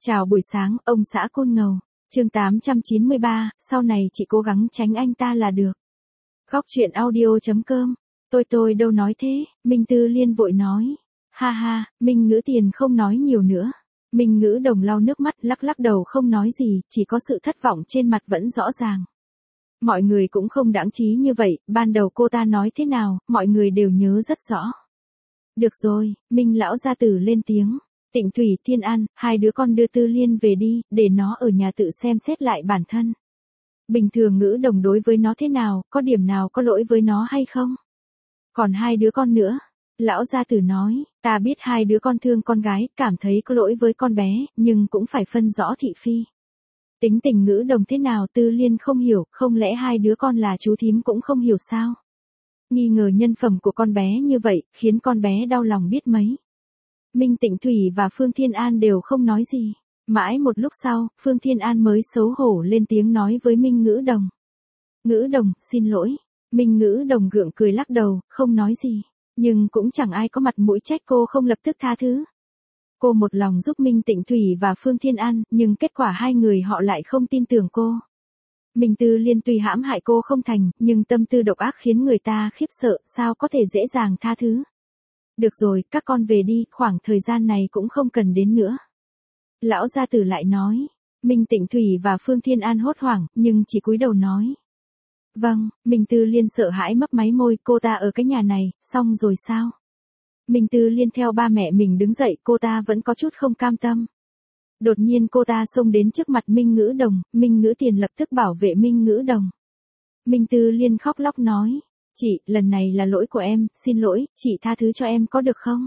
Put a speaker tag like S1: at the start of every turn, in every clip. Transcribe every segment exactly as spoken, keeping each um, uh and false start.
S1: Chào buổi sáng, ông xã Côn Ngầu. Chương tám trăm chín mươi ba, sau này chị cố gắng tránh anh ta là được. Góc truyện audio chấm com. Tôi tôi đâu nói thế, Minh Tư Liên vội nói. Ha ha, Minh Ngữ Tiền không nói nhiều nữa. Minh Ngữ Đồng lau nước mắt lắc lắc đầu không nói gì, chỉ có sự thất vọng trên mặt vẫn rõ ràng. Mọi người cũng không đãng trí như vậy, ban đầu cô ta nói thế nào, mọi người đều nhớ rất rõ. Được rồi, Minh lão gia tử lên tiếng. Tịnh Thủy, Thiên An, hai đứa con đưa Tư Liên về đi, để nó ở nhà tự xem xét lại bản thân. Bình thường Ngữ Đồng đối với nó thế nào, có điểm nào có lỗi với nó hay không? Còn hai đứa con nữa. Lão gia tử nói, ta biết hai đứa con thương con gái, cảm thấy có lỗi với con bé, nhưng cũng phải phân rõ thị phi. Tính tình Ngữ Đồng thế nào Tư Liên không hiểu, không lẽ hai đứa con là chú thím cũng không hiểu sao? Nghi ngờ nhân phẩm của con bé như vậy, khiến con bé đau lòng biết mấy. Minh Tịnh Thủy và Phương Thiên An đều không nói gì. Mãi một lúc sau, Phương Thiên An mới xấu hổ lên tiếng nói với Minh Ngữ Đồng. Ngữ Đồng, xin lỗi. Minh Ngữ Đồng gượng cười lắc đầu, không nói gì. Nhưng cũng chẳng ai có mặt mũi trách cô không lập tức tha thứ. Cô một lòng giúp Minh Tịnh Thủy và Phương Thiên An, nhưng kết quả hai người họ lại không tin tưởng cô. Minh Tư Liên tuy hãm hại cô không thành, nhưng tâm tư độc ác khiến người ta khiếp sợ, sao có thể dễ dàng tha thứ. Được rồi, các con về đi, khoảng thời gian này cũng không cần đến nữa. Lão gia tử lại nói. Minh Tịnh Thủy và Phương Thiên An hốt hoảng, nhưng chỉ cúi đầu nói. Vâng, Minh Tư Liên sợ hãi mấp máy môi, cô ta ở cái nhà này, xong rồi sao? Minh Tư Liên theo ba mẹ mình đứng dậy, cô ta vẫn có chút không cam tâm. Đột nhiên cô ta xông đến trước mặt Minh Ngữ Đồng, Minh Ngữ Tiền lập tức bảo vệ Minh Ngữ Đồng. Minh Tư Liên khóc lóc nói. Chị, lần này là lỗi của em, xin lỗi, chị tha thứ cho em có được không?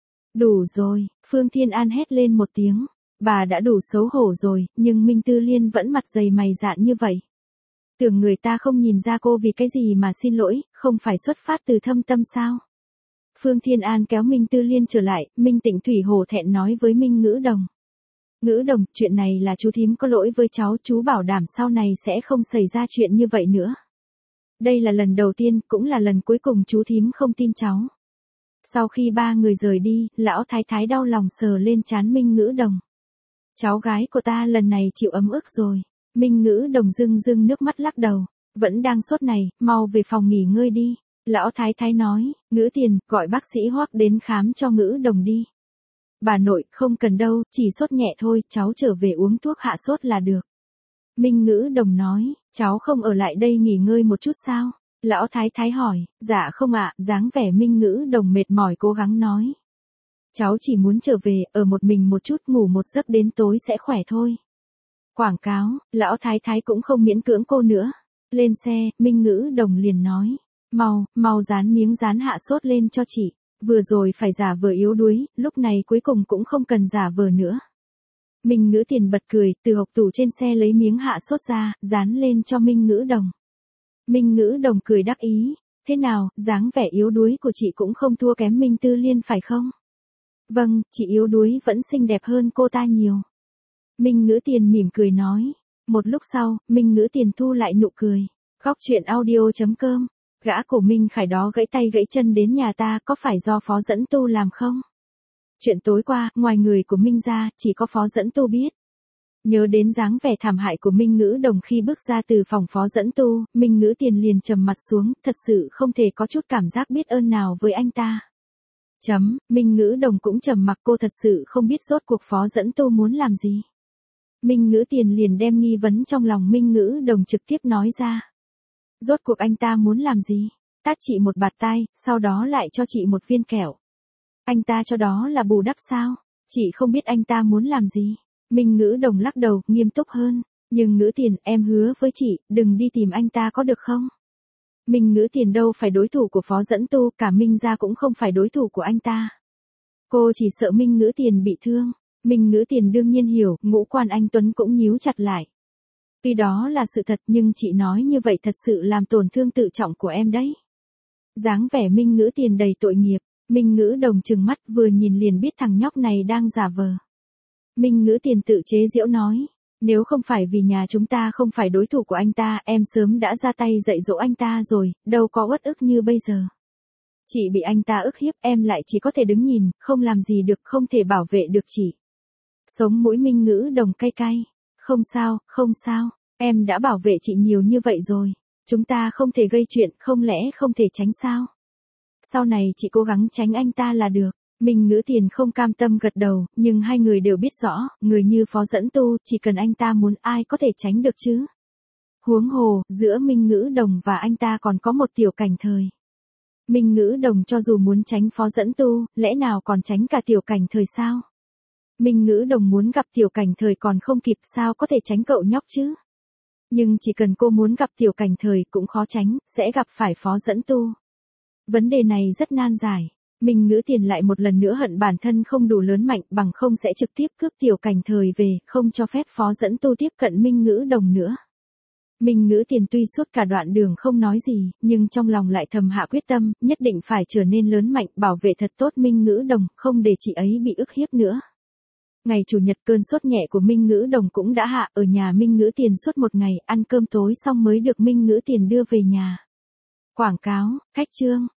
S1: Đủ rồi, Phương Thiên An hét lên một tiếng. Bà đã đủ xấu hổ rồi, nhưng Minh Tư Liên vẫn mặt dày mày dạn như vậy. Tưởng người ta không nhìn ra cô vì cái gì mà xin lỗi, không phải xuất phát từ thâm tâm sao? Phương Thiên An kéo Minh Tư Liên trở lại, Minh Tịnh Thủy hổ thẹn nói với Minh Ngữ Đồng. Ngữ Đồng, chuyện này là chú thím có lỗi với cháu, chú bảo đảm sau này sẽ không xảy ra chuyện như vậy nữa. Đây là lần đầu tiên, cũng là lần cuối cùng chú thím không tin cháu. Sau khi ba người rời đi, lão thái thái đau lòng sờ lên trán Minh Ngữ Đồng. Cháu gái của ta lần này chịu ấm ức rồi. Minh Ngữ Đồng rưng rưng nước mắt lắc đầu. Vẫn đang sốt này, mau về phòng nghỉ ngơi đi. Lão thái thái nói, Ngữ Tiền, gọi bác sĩ Hoắc đến khám cho Ngữ Đồng đi. Bà nội, không cần đâu, chỉ sốt nhẹ thôi, cháu trở về uống thuốc hạ sốt là được. Minh Ngữ Đồng nói, cháu không ở lại đây nghỉ ngơi một chút sao? Lão thái thái hỏi, dạ không ạ, dáng vẻ Minh Ngữ Đồng mệt mỏi cố gắng nói. Cháu chỉ muốn trở về, ở một mình một chút ngủ một giấc đến tối sẽ khỏe thôi. Quảng cáo, lão thái thái cũng không miễn cưỡng cô nữa. Lên xe, Minh Ngữ Đồng liền nói, mau, mau dán miếng dán hạ sốt lên cho chị. Vừa rồi phải giả vờ yếu đuối, lúc này cuối cùng cũng không cần giả vờ nữa. Minh Ngữ Tiền bật cười, từ hộc tủ trên xe lấy miếng hạ sốt ra, dán lên cho Minh Ngữ Đồng. Minh Ngữ Đồng cười đắc ý, thế nào, dáng vẻ yếu đuối của chị cũng không thua kém Minh Tư Liên phải không? Vâng, chị yếu đuối vẫn xinh đẹp hơn cô ta nhiều. Minh Ngữ Tiền mỉm cười nói. Một lúc sau, Minh Ngữ Tiền thu lại nụ cười. Góc truyện audio chấm com. Gã của Minh Khải đó gãy tay gãy chân đến nhà ta có phải do Phó Dẫn Tu làm không? Chuyện tối qua, ngoài người của Minh ra, chỉ có Phó Dẫn Tu biết. Nhớ đến dáng vẻ thảm hại của Minh Ngữ Đồng khi bước ra từ phòng Phó Dẫn Tu, Minh Ngữ Tiền liền trầm mặt xuống, thật sự không thể có chút cảm giác biết ơn nào với anh ta. Chấm, Minh Ngữ Đồng cũng trầm mặc, cô thật sự không biết rốt cuộc Phó Dẫn Tu muốn làm gì. Minh Ngữ Tiền liền đem nghi vấn trong lòng Minh Ngữ Đồng trực tiếp nói ra. Rốt cuộc anh ta muốn làm gì? Tát chị một bạt tai, sau đó lại cho chị một viên kẹo. Anh ta cho đó là bù đắp sao? Chị không biết anh ta muốn làm gì. Minh Ngữ Đồng lắc đầu, nghiêm túc hơn. Nhưng Ngữ Tiền, em hứa với chị, đừng đi tìm anh ta có được không? Minh Ngữ Tiền đâu phải đối thủ của Phó Dẫn Tu, cả Minh gia cũng không phải đối thủ của anh ta. Cô chỉ sợ Minh Ngữ Tiền bị thương. Minh Ngữ Tiền đương nhiên hiểu, ngũ quan anh Tuấn cũng nhíu chặt lại. Tuy đó là sự thật nhưng chị nói như vậy thật sự làm tổn thương tự trọng của em đấy. Dáng vẻ Minh Ngữ Tiền đầy tội nghiệp, Minh Ngữ Đồng trừng mắt vừa nhìn liền biết thằng nhóc này đang giả vờ. Minh Ngữ Tiền tự chế giễu nói, nếu không phải vì nhà chúng ta không phải đối thủ của anh ta, em sớm đã ra tay dạy dỗ anh ta rồi, đâu có uất ức như bây giờ. Chị bị anh ta ức hiếp, em lại chỉ có thể đứng nhìn, không làm gì được, không thể bảo vệ được chị. Sống mũi Minh Ngữ Đồng cay cay. Không sao, không sao, em đã bảo vệ chị nhiều như vậy rồi. Chúng ta không thể gây chuyện, không lẽ không thể tránh sao? Sau này chị cố gắng tránh anh ta là được. Minh Ngữ Tiền không cam tâm gật đầu, nhưng hai người đều biết rõ, người như Phó Dẫn Tu, chỉ cần anh ta muốn ai có thể tránh được chứ. Huống hồ, giữa Minh Ngữ Đồng và anh ta còn có một Tiểu Cảnh Thời. Minh Ngữ Đồng cho dù muốn tránh Phó Dẫn Tu, lẽ nào còn tránh cả Tiểu Cảnh Thời sao? Minh Ngữ Đồng muốn gặp Tiểu Cảnh Thời còn không kịp, sao có thể tránh cậu nhóc chứ? Nhưng chỉ cần cô muốn gặp Tiểu Cảnh Thời cũng khó tránh, sẽ gặp phải Phó Dẫn Tu. Vấn đề này rất nan giải. Minh Ngữ Tiền lại một lần nữa hận bản thân không đủ lớn mạnh, bằng không sẽ trực tiếp cướp Tiểu Cảnh Thời về, không cho phép Phó Dẫn Tu tiếp cận Minh Ngữ Đồng nữa. Minh Ngữ Tiền tuy suốt cả đoạn đường không nói gì, nhưng trong lòng lại thầm hạ quyết tâm, nhất định phải trở nên lớn mạnh, bảo vệ thật tốt Minh Ngữ Đồng, không để chị ấy bị ức hiếp nữa. Ngày Chủ nhật cơn sốt nhẹ của Minh Ngữ Đồng cũng đã hạ, ở nhà Minh Ngữ Tiền suốt một ngày, ăn cơm tối xong mới được Minh Ngữ Tiền đưa về nhà. Quảng cáo, khách trương.